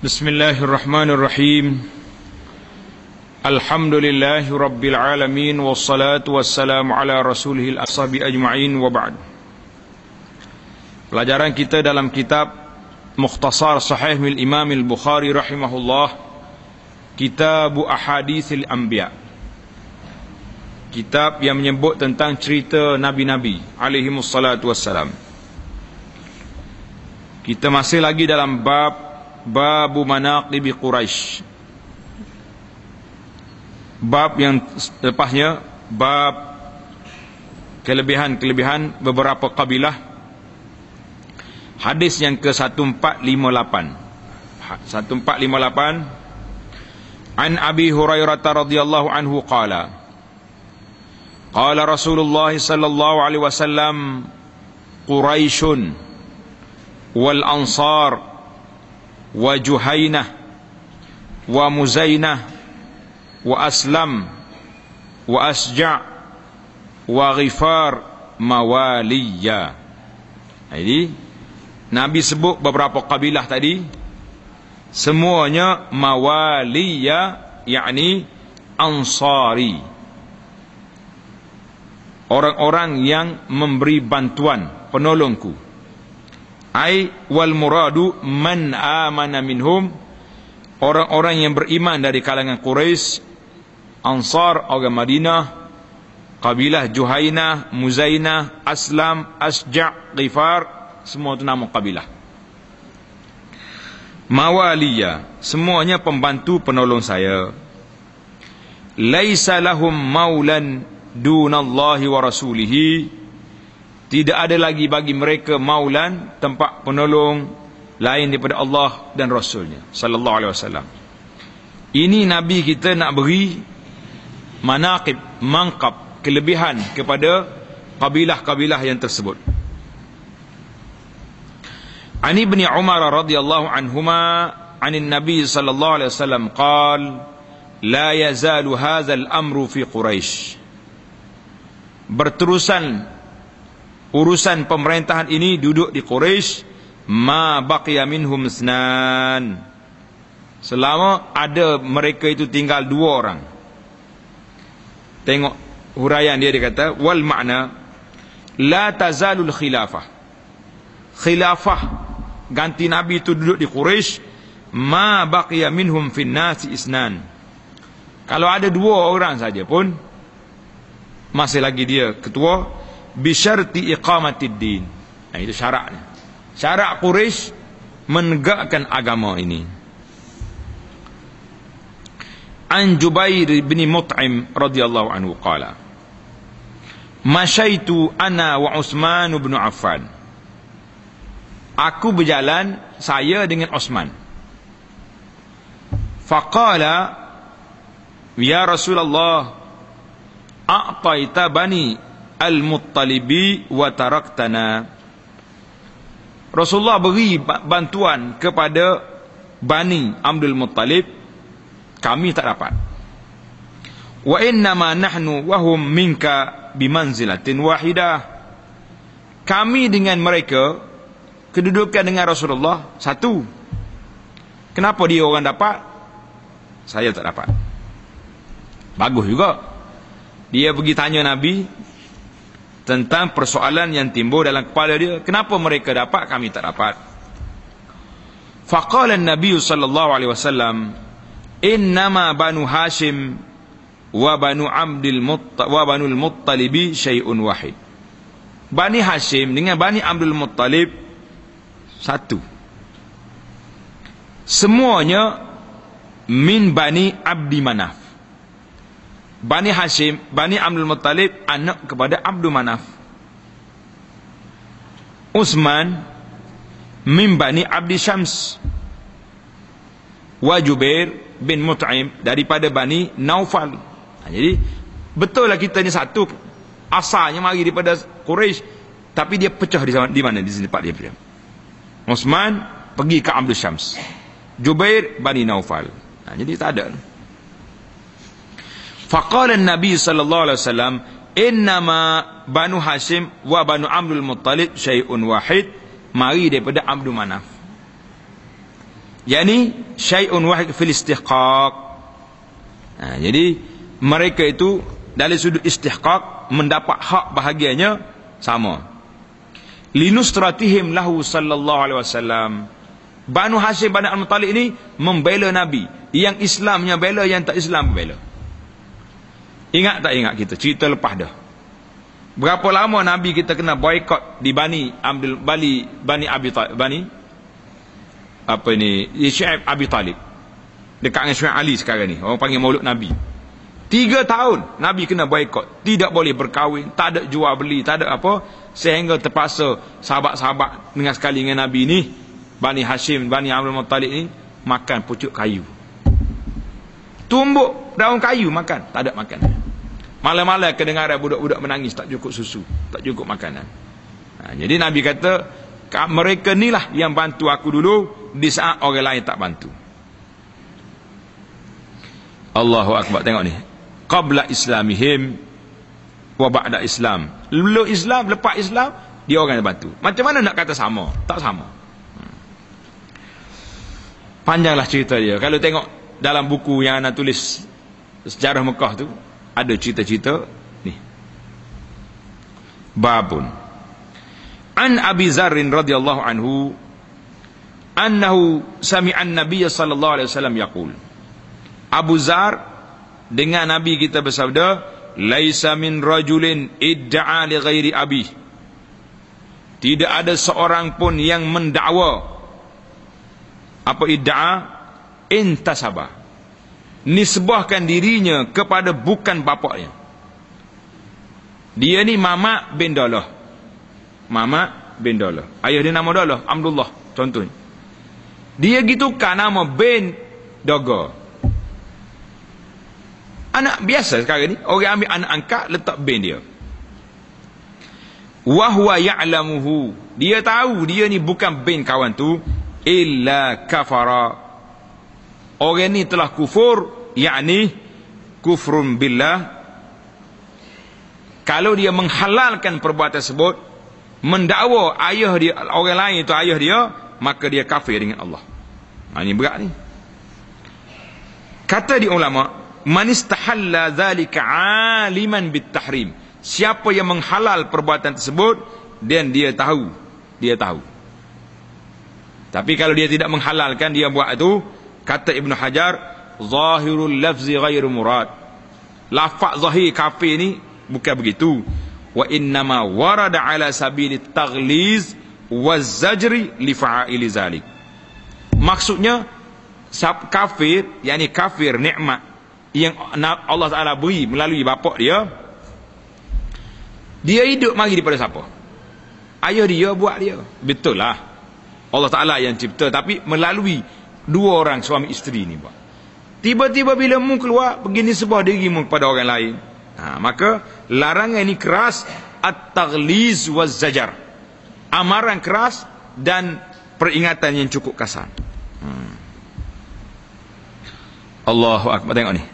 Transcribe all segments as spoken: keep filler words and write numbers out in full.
Bismillahirrahmanirrahim. Alhamdulillahi rabbil alamin, wassalatu wassalamu ala rasulihil ashabi ajma'in, wa ba'd. Pelajaran kita dalam kitab Mukhtasar Sahih mil Imam al-Bukhari rahimahullah, Kitabu Ahaditsil Anbiya, kitab yang menyebut tentang cerita nabi-nabi alaihimussalatu wassalam. Kita masih lagi dalam bab Babu Manaqibi Quraisy. Bab yang lepasnya bab kelebihan-kelebihan beberapa kabilah. Hadis yang ke empat lima lapan. empat lima lapan. An Abi Hurairah radhiyallahu anhu qala, qala Rasulullah sallallahu alaihi wasallam, Quraisyun wal Ansar wa Juhainah wa Muzainah wa Aslam wa Asja' wa Ghifar mawaliya. Jadi Nabi sebut beberapa kabilah tadi, semuanya mawaliya, yakni Ansari, orang-orang yang memberi bantuan, penolongku. Ai wal muradu man amana minhum, orang-orang yang beriman dari kalangan Quraisy. Ansar orang Madinah, kabilah Juhainah, Muzainah, Aslam, Asja', Ghifar, semua itu nama kabilah. Mawaliya, semuanya pembantu penolong saya. Laisa lahum maulan dunallahi wa rasulihi, tidak ada lagi bagi mereka maulan, tempat penolong lain daripada Allah dan Rasulnya sallallahu alaihi wasallam. Ini Nabi kita nak beri manaqib, mangkab, kelebihan kepada kabilah-kabilah yang tersebut. An Ibni Umar radhiyallahu anhuma anin Nabi sallallahu alaihi wasallam qala, la yazalu hadzal amru fi Quraisy, berterusan urusan pemerintahan ini duduk di Quraisy, ma baqiya minhum isnan, selama ada mereka itu tinggal dua orang. Tengok huraian dia, dia kata wal makna la tazalul khilafah, khilafah ganti Nabi itu duduk di Quraisy, ma baqiya minhum fin nasi isnan, kalau ada dua orang saja pun masih lagi dia ketua, bisyarti iqamatid din. Nah, itu syaratnya. Syarat Quraisy menegakkan agama ini. An Jubair bin Mut'im radhiyallahu anhu qala, masyaitu ana wa Utsman bin Affan, aku berjalan saya dengan Utsman. Faqala, ya Rasulullah, a'taita bani Al-Muttalibi wa taraktana, Rasulullah beri bantuan kepada Bani Abdul Muttalib, kami tak dapat. Wa innama nahnu wahum minka bimanzilatin wahidah, kami dengan mereka kedudukan dengan Rasulullah satu. Kenapa dia orang dapat, saya tak dapat? Bagus juga. Dia pergi tanya Nabi tentang persoalan yang timbul dalam kepala dia, kenapa mereka dapat, kami tak dapat. Faqala an-nabiy sallallahu alaihi wasallam, innama banu Hashim wa banu Abdul Muttalib wa banu al-Muttalib syai'un wahid, Bani Hashim dengan Bani Abdul Muttalib satu, semuanya min Bani Abdi Manaf. Bani Hashim, Bani Abdul Muttalib anak kepada Abdul Manaf. Utsman min Bani Abdi Syams. Wa Jubair bin Mut'im daripada Bani Naufal. Ha, jadi betul lah kita ni satu, asalnya mari daripada Quraisy, tapi dia pecah di, di mana, di sini tempat dia pecah. Utsman pergi ke Abdul Syams, Jubair Bani Naufal. Ha, jadi tak ada. Faqala an-nabi sallallahu alaihi wasallam, innama banu Hashim wa banu Abdul Muttalib syai'un wahid, mari daripada Abdul Manaf. Yani syai'un wahid fil istihqaq. Ha, jadi mereka itu dari sudut istihqaq mendapat hak bahagiannya sama. Linustratihim lahu sallallahu alaihi wasallam. Banu Hashim Bani Al-Muttalib ini membela Nabi. Yang Islamnya bela, yang tak Islam bela. Ingat tak ingat kita cerita lepas dah. Berapa lama Nabi kita kena boykot di Bani Abdul Bali Bani Abi Talib, Bani apa ni, Syekh Abi Talib. Dekat dengan Syekh Ali sekarang ni. Orang panggil Maulud Nabi. Tiga tahun Nabi kena boykot. Tidak boleh berkahwin, tak ada jual beli, tak ada apa. Sehingga terpaksa sahabat-sahabat dengan sekali dengan Nabi ni, Bani Hashim, Bani Abdul Muttalib ni makan pucuk kayu. Tumbuk daun kayu makan, tak ada makanan. Malam-malam kedengaran budak-budak menangis, tak cukup susu, tak cukup makanan. Ha, jadi Nabi kata, mereka ni lah yang bantu aku dulu di saat orang lain tak bantu. Allahu Akbar, tengok ni. Qabla islamihim wa ba'da Islam. Belum Islam, lepas Islam, dia orang yang bantu. Macam mana nak kata sama? Tak sama. Hmm. Panjanglah cerita dia. Kalau tengok dalam buku yang anak tulis sejarah Mekah tu, ada cerita-cerita ni. Babun an Abi Zarrin radhiyallahu anhu annahu sami'an Nabiy sallallahu alaihi wasallam yaqul. Abu Zar dengan Nabi kita bersabda, laisa min rajulin idda'a li ghairi abi. Tidak ada seorang pun yang mendakwa. Apa idda'a? Intasabah, nisbahkan dirinya kepada bukan bapaknya. Dia ni Mamak bin Dalah. Mamak bin Dalah. Ayah dia nama Dalah, Abdullah contohnya. Dia gitukan nama bin Daga. Anak biasa sekarang ni, orang ambil anak angkat letak bin dia. Wa huwa ya'lamuhu. Dia tahu dia ni bukan bin kawan tu, illa kafara. Orang ni telah kufur, yakni kufrun billah. Kalau dia menghalalkan perbuatan tersebut, mendakwa ayah dia, orang lain itu ayah dia, maka dia kafir dengan Allah. Ha, ini berat ni. Kata di ulama, man istahalla dzalika aliman bitahrim. Siapa yang menghalal perbuatan tersebut dan dia tahu, dia tahu. Tapi kalau dia tidak menghalalkan, dia buat itu, kata Ibnu Hajar, zahirul lafzi ghairu murad. Lafaz zahir kafir ni bukan begitu. Wa innama warada ala sabili taghliz waz zajri li fa'ili zalik. Maksudnya kafir, yakni kafir nikmat yang Allah Ta'ala beri melalui bapak dia, dia hidup mari daripada siapa? Ayah dia buat dia. Betul lah, Allah Ta'ala yang cipta, tapi melalui dua orang suami isteri ni buat. Tiba-tiba bila mu keluar, begini sebuah dirimu kepada orang lain, ha, maka larangan ini keras. At-taghliz waz zajar, amaran keras dan peringatan yang cukup kasar. hmm. Allahu Akbar, tengok ni.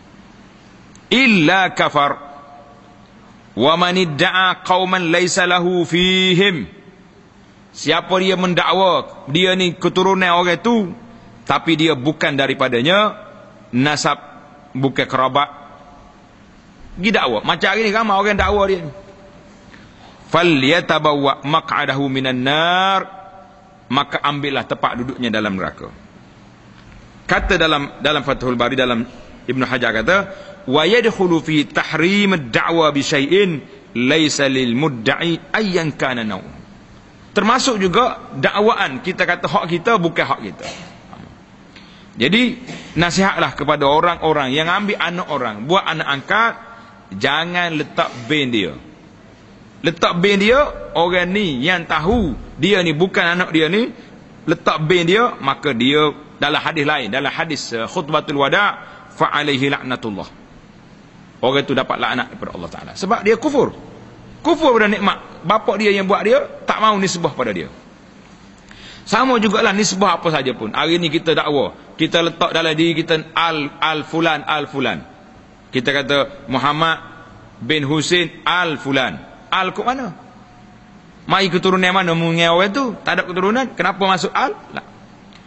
Illa kafar wa man idda'a qauman laysa lahu fihim. Siapa dia mendakwa dia ni keturunan orang tu, tapi dia bukan daripadanya, nasab bukan kerabat, dia dakwa. Macam hari ni ramai orang dakwa dia ni. Falyatabawwa maq'adahu minan nar, maka ambillah tempat duduknya dalam neraka. Kata dalam dalam Fathul Bari, dalam Ibnu Hajar kata, wa yadkhulu fi tahrim ad-da'wa bi syai'in laysa lil mudda'i ayyan kana naw. Termasuk juga dakwaan, kita kata hak kita bukan hak kita. Jadi nasihatlah kepada orang-orang yang ambil anak orang, buat anak angkat, jangan letak bin dia. Letak bin dia, orang ni yang tahu dia ni bukan anak dia ni, letak bin dia, maka dia dalam hadis lain, dalam hadis uh, khutbatul wada', fa alaihi laknatullah. Orang tu dapat laknat daripada Allah Ta'ala sebab dia kufur. Kufur pada nikmat. Bapak dia yang buat dia, tak mau nisbah pada dia. Sama jugalah nisbah apa saja pun. Hari ni kita dakwa, kita letak dalam diri kita al al fulan al fulan. Kita kata Muhammad bin Husain al fulan. Al kok mana? Mai keturunan mana mengenai orang tu? Tak ada keturunan, kenapa masuk al? Lah.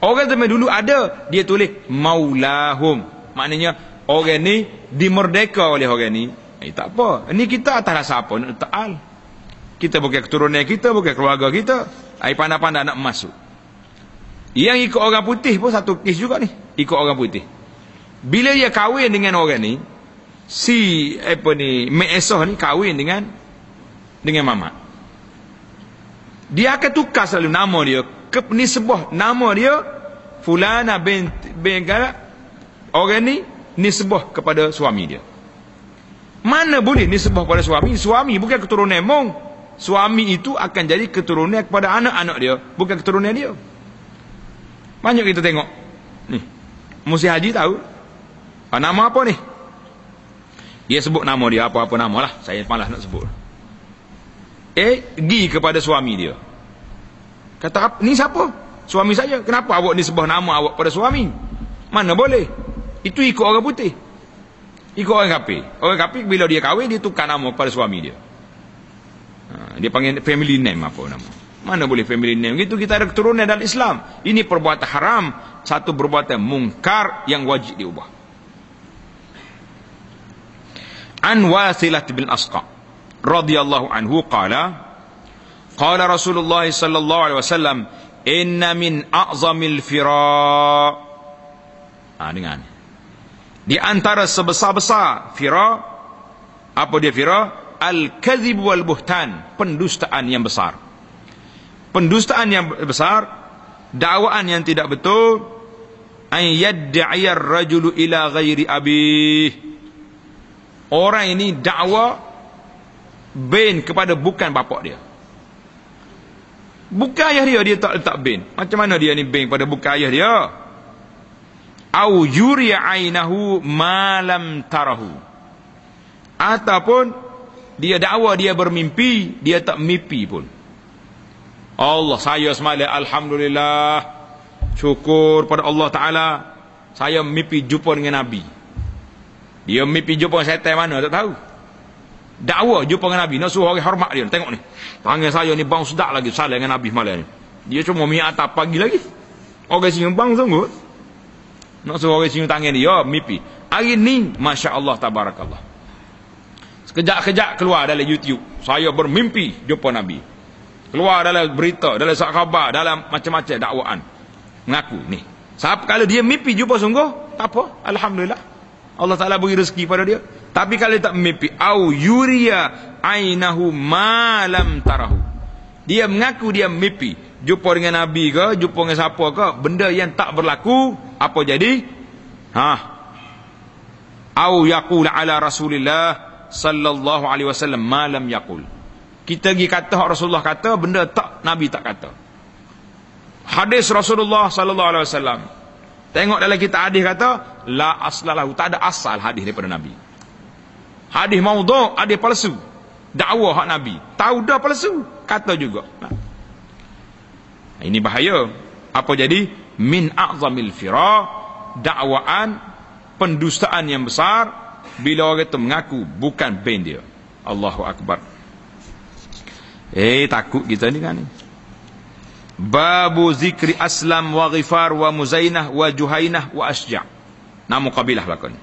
Orang zaman dulu ada, dia tulis maulahum. Maknanya orang ni dimerdeka oleh orang ni. Eh, tak apa. Ini kita atas rasa apa? Nak ta'al. Kita bukan keturunan kita, bukan keluarga kita. Ai pandai-pandai nak masuk. Yang ikut orang putih pun satu kes juga ni. Ikut orang putih. Bila dia kahwin dengan orang ni, si apa ni, Mek Esah ni kahwin dengan dengan Mamat. Dia akan tukar selalu nama dia ke nisbah nama dia Fulana bin bin Galak. Orang ni nisbah kepada suami dia. Mana boleh nisbah kepada suami? Suami bukan keturunan mong. Suami itu akan jadi keturunan kepada anak-anak dia, bukan keturunan dia. Banyak kita tengok. Ni. Musi Haji tahu. Ah, nama apa ni? Dia sebut nama dia apa-apa nama lah. Saya malas nak sebut. Eh, pergi kepada suami dia. Kata, ni siapa? Suami saya. Kenapa awak ni sebut nama awak pada suami? Mana boleh? Itu ikut orang putih. Ikut orang kafir. Orang kafir bila dia kahwin, dia tukar nama pada suami dia. Ha, dia panggil family name apa nama. Mana boleh family name? Gitu kita ada keturunan dalam Islam. Ini perbuatan haram. Satu perbuatan mungkar yang wajib diubah. An Wasilah bin Asqa radhiyallahu anhu qala qala Rasulullah sallallahu alaihi wasallam inna min a'zamil fira. Ah, dengar. Di antara sebesar-besar fira, apa dia fira? Al-kadhib wal buhtan, pendustaan yang besar. Pendustaan yang besar, dakwaan yang tidak betul, an yad'i ar-rajulu ila ghairi abih. Orang ini dakwa bin kepada bukan bapak dia. Bukan ayah dia, dia tak letak bin. Macam mana dia ni bin kepada bukan ayah dia? Au yuriya ainahu ma lam tarahu. Ataupun dia dakwa dia bermimpi, dia tak mimpi pun. Allah, saya semalam alhamdulillah, syukur pada Allah Taala, saya mimpi jumpa dengan Nabi. Dia mimpi jumpa dengan syaitan mana tak tahu. Dakwa jumpa dengan Nabi, nak suruh orang hormat dia. Tengok ni, tangan saya ni bang sedap lagi salah dengan Nabi malam ni. Dia cuma mi atas pagi lagi. Orang sini bang sungguh. Nak suruh orang sini tangan dia, mimpi. Hari ni masya-Allah tabarakallah. Sekejap-kejap keluar dalam YouTube, saya bermimpi jumpa Nabi. Keluar dalam berita, dalam surat khabar, dalam macam-macam dakwaan. Mengaku ni. Sebab kalau dia mimpi jumpa sungguh, tak apa, alhamdulillah. Allah Taala beri rezeki pada dia. Tapi kalau tak mimpi, au yuriya ainahu ma lam tarahu. Dia mengaku dia mimpi jumpa dengan Nabi ke, jumpa dengan siapa ke, benda yang tak berlaku, apa jadi? Ha. Au yaqul ala Rasulillah sallallahu alaihi wasallam ma lam yaqul. Kita pergi kata Rasulullah kata, benda tak Nabi tak kata. Hadis Rasulullah sallallahu alaihi wasallam. Tengok dalam kitab hadis kata la aslalahu, tak ada asal hadis daripada Nabi. Hadis maudhu', hadis palsu. Dakwah hak Nabi. Tahu dah palsu, kata juga. Nah. Ini bahaya. Apa jadi? Min a'zamil fira, dakwaan, pendustaan yang besar bila orang itu mengaku bukan ben dia. Allahu akbar. Eh, takut kita ni kan ni. Babu zikri Aslam wa Ghifar wa Muzainah wa Juhainah wa Asja'. Nama kabilah belakang.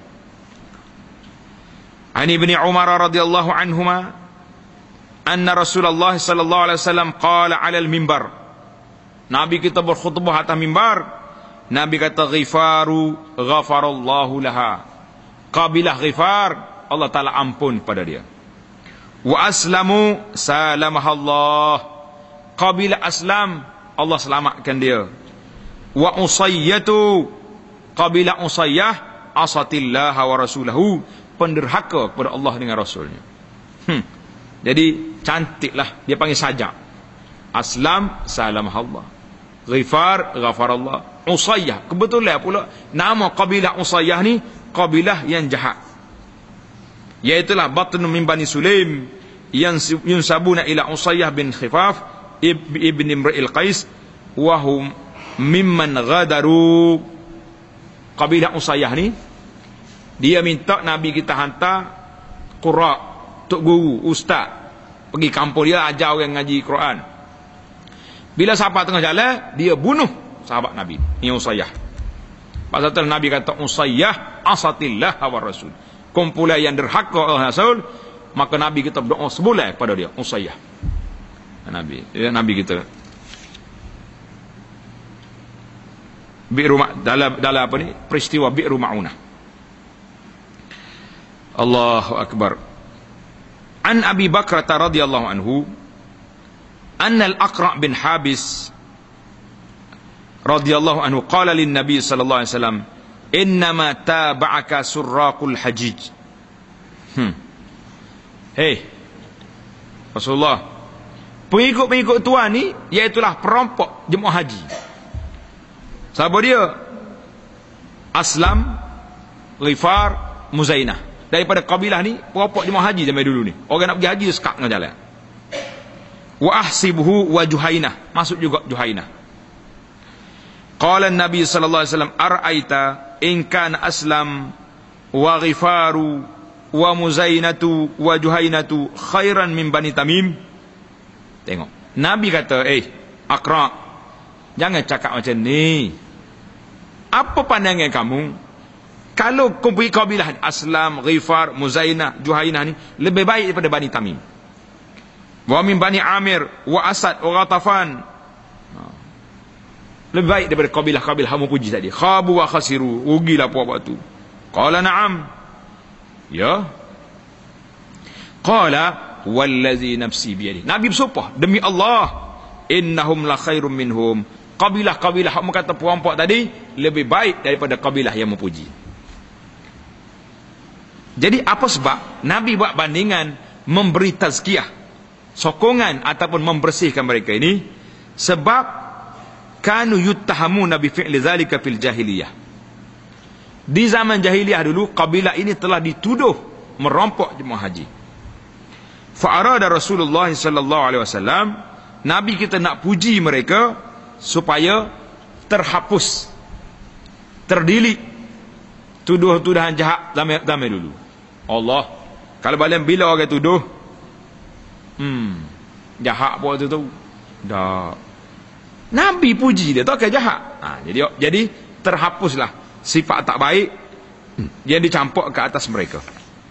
Ani Ibn Umar radhiyallahu anhuma anna Rasulullah sallallahu alaihi wasallam qala 'ala al-mimbar. Nabi kita berkhutbah atas mimbar. Nabi kata Ghifaru ghafarallahu laha. Kabilah Ghifar, Allah Taala ampun pada dia. Wa Aslamu salamahallah. Kabilah Aslam, Allah selamatkan dia. Wa Usayyatu, kabilah Usayyah, asatillah wa rasulahu, penderhaka kepada Allah dengan Rasulnya. Hmm. Jadi cantiklah, dia panggil sajak. Aslam salamahallah, Ghifar ghafarallah, Usayyah. Kebetulan pula nama kabilah Usayyah ni kabilah yang jahat. Iaitulah batnu min Bani Sulaim yang yunsabuna ila Usayyah bin Khifaf ibn Imra'il Qais wa hum mimman ghadaru. Kabilah Usayyah ni dia minta Nabi kita hantar qurra, tok guru, ustaz, pergi kampung dia ajar orang ngaji Quran. Bila sampai tengah jalan, dia bunuh sahabat Nabi. Ini Usayyah. Pasal tu Nabi kata Usayyah asatillah wa rasul. Kumpulan yang derhaka oleh Rasul, maka Nabi kita berdoa sebulan kepada dia, Usayyah. Nabi, ya, Nabi kita. Bi'ru dalam dalam apa ni? Peristiwa Bi'ru Ma'unah. Allahu akbar. An Abi Bakrah radhiyallahu anhu, anna al-Aqra' bin Habis radhiyallahu anhu qala lin Nabi sallallahu alaihi wasallam, innama taba'aka surraqul hajij. Hmm. Hey, Rasulullah, pengikut-pengikut tuan ni iaitulah perampok jemaah haji. Siapa dia? Aslam, Ghifar, Muzainah. Daripada kabilah ni, perampok jemaah haji zaman dulu ni. Orang nak pergi haji dia sekat dengan jalan. Wa ahsibuhu wa Juhainah, masuk juga Juhainah. Qala Nabi sallallahu alaihi wasallam, ara'aita in kana Aslam wa Ghifaru wa Muzainatu wa Juhainatu khairan min Bani Tamim. Tengok, Nabi kata, eh Aqra', jangan cakap macam ni. Apa pandangan kamu kalau kumpulan kabilah Aslam, Ghifar, Muzainah, Juhainah ni lebih baik daripada Bani Tamim? Wa min Bani Amir wa Asad wa Ghatafan, lebih baik daripada kabilah-kabilah hamu puji tadi. Khabu wa khasiru, rugilah puak-puak tu. Qala na'am, ya. Qala wallazi nafsi biyadi, Nabi bersumpah demi Allah, innahum la khairum minhum, kabilah-kabilah hak kata perampok tadi lebih baik daripada kabilah yang memuji. Jadi apa sebab Nabi buat bandingan, memberi tazkiyah, sokongan ataupun membersihkan mereka ini? Sebab kanu yuttahamuna bi fi'li zalika fil jahiliyah. Di zaman jahiliyah dulu, kabilah ini telah dituduh merampok jemaah haji. Fa arada Rasulullah sallallahu alaihi wasallam, Nabi kita nak puji mereka supaya terhapus, terdilik tuduh-tuduhan jahat zaman, zaman dulu. Allah, kalau balik bila orang tuduh hmm jahat buat tu tu dah, Nabi puji dia, takkan jahat. Ha, jadi jadi terhapuslah sifat tak baik yang dicampur ke atas mereka.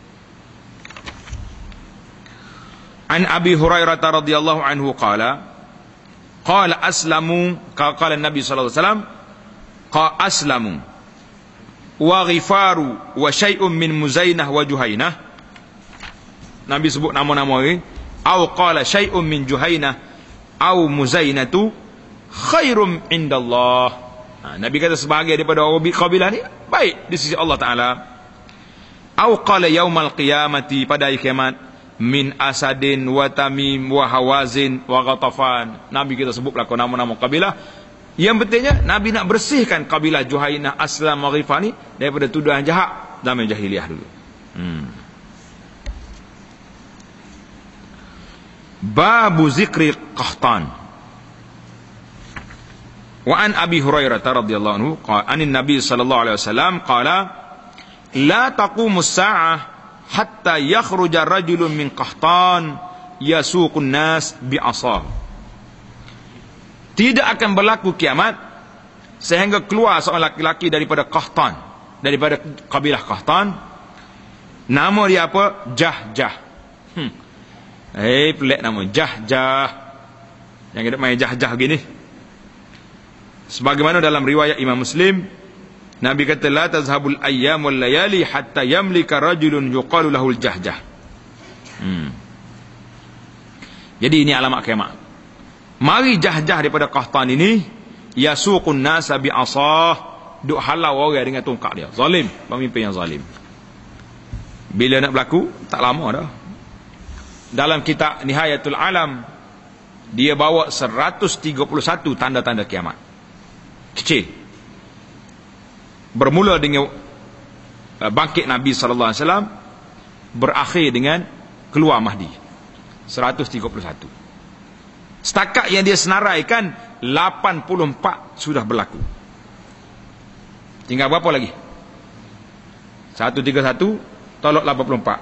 An Abi Hurairah radhiyallahu anhu qala qala aslamu, qala Nabi sallallahu alaihi wasallam, qa aslamu wa Ghifaru wa syai'un min Muzainah wa Juhainah. Nabi sebut nama-nama ni, au qala syai'un min Juhainah au Muzainatu khairum indallah. Ha, Nabi kata sebahagian daripada orang kabilah ni baik di sisi Allah Ta'ala. Au qala yaumal qiyamati, pada hari kiamat, min Asadin wa Tamim wa Hawazin wa Ghatafan. Nabi kita sebut belakang nama-nama kabilah. Yang pentingnya Nabi nak bersihkan kabilah Juhainah, Aslam, Ghifar ni daripada tuduhan jahat zaman jahiliyah dulu. Hmm. Babu zikri Qahtan. Wa an Abi Hurairah radhiyallahu anhu qala anin Nabi sallallahu alaihi wasallam qala la taqumu as-sa'ah hatta yakhruja rajulun min Qahtan yasuqun nas bi'asah. Tidak akan berlaku kiamat sehingga keluar seorang laki-laki daripada Qahtan, daripada kabilah Qahtan. Nama dia apa? Jah-jah. Hmm. Eh, pelik nama Jah-jah. Yang kita main Jah-jah gini. Sebagaimana dalam riwayat Imam Muslim, Nabi kata la tazhabul ayyam wal layali hatta yamlika rajulun yuqalu lahul Jah-jah. Hmm. Jadi ini alamat kiamat. Mari Jah-jah daripada Qahtan ini yasuqun nasa bi asah, duk halau orang dengan tongkat dia. Zalim, pemimpin yang zalim. Bila nak berlaku? Tak lama dah. Dalam kitab Nihayatul Alam, dia bawa seratus tiga puluh satu tanda-tanda kiamat kecil. Bermula dengan bangkit Nabi sallallahu alaihi wasallam, berakhir dengan keluar Mahdi. seratus tiga puluh satu. Setakat yang dia senaraikan, lapan puluh empat sudah berlaku. Tinggal berapa lagi? seratus tiga puluh satu tolak lapan puluh empat.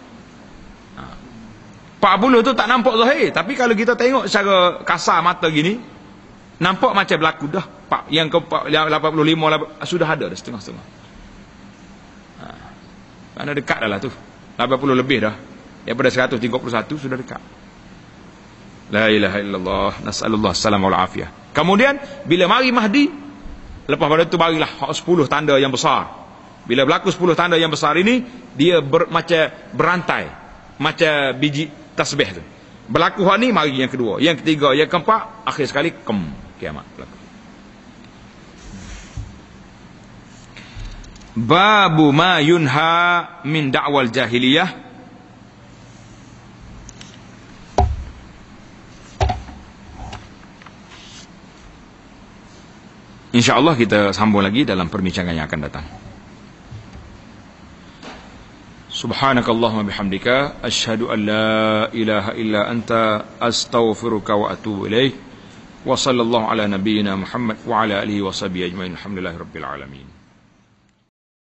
empat puluh tu tak nampak zahir, tapi kalau kita tengok secara kasar mata gini, nampak macam berlaku dah. yang ke lapan puluh lima sudah ada dah setengah-setengah. Ha. Mana dekat dah lah tu. lapan puluh lebih dah. Daripada seratus tiga puluh satu sudah dekat. La ilaha illallah, nas'alullah salam wal afiyah. Kemudian bila mari Mahdi, lepas pada tu barilah sepuluh tanda yang besar. Bila berlaku sepuluh tanda yang besar ini, dia ber, macam berantai, macam biji tasbih tu. Berlaku hak ni, mari yang kedua, yang ketiga, yang keempat, akhir sekali kem kiamat berlaku. Babu ma yunha min da'wal jahiliyah. InsyaAllah kita sambung lagi dalam perbincangan yang akan datang. Subhanakallahumma bihamdika asyhadu an la ilaha illa anta astaghfiruka wa atubu ilaik. Wa sallallahu ala nabiyyina Muhammad wa ala alihi wa sahbihi ajma'in. Alhamdulillahirabbil alamin.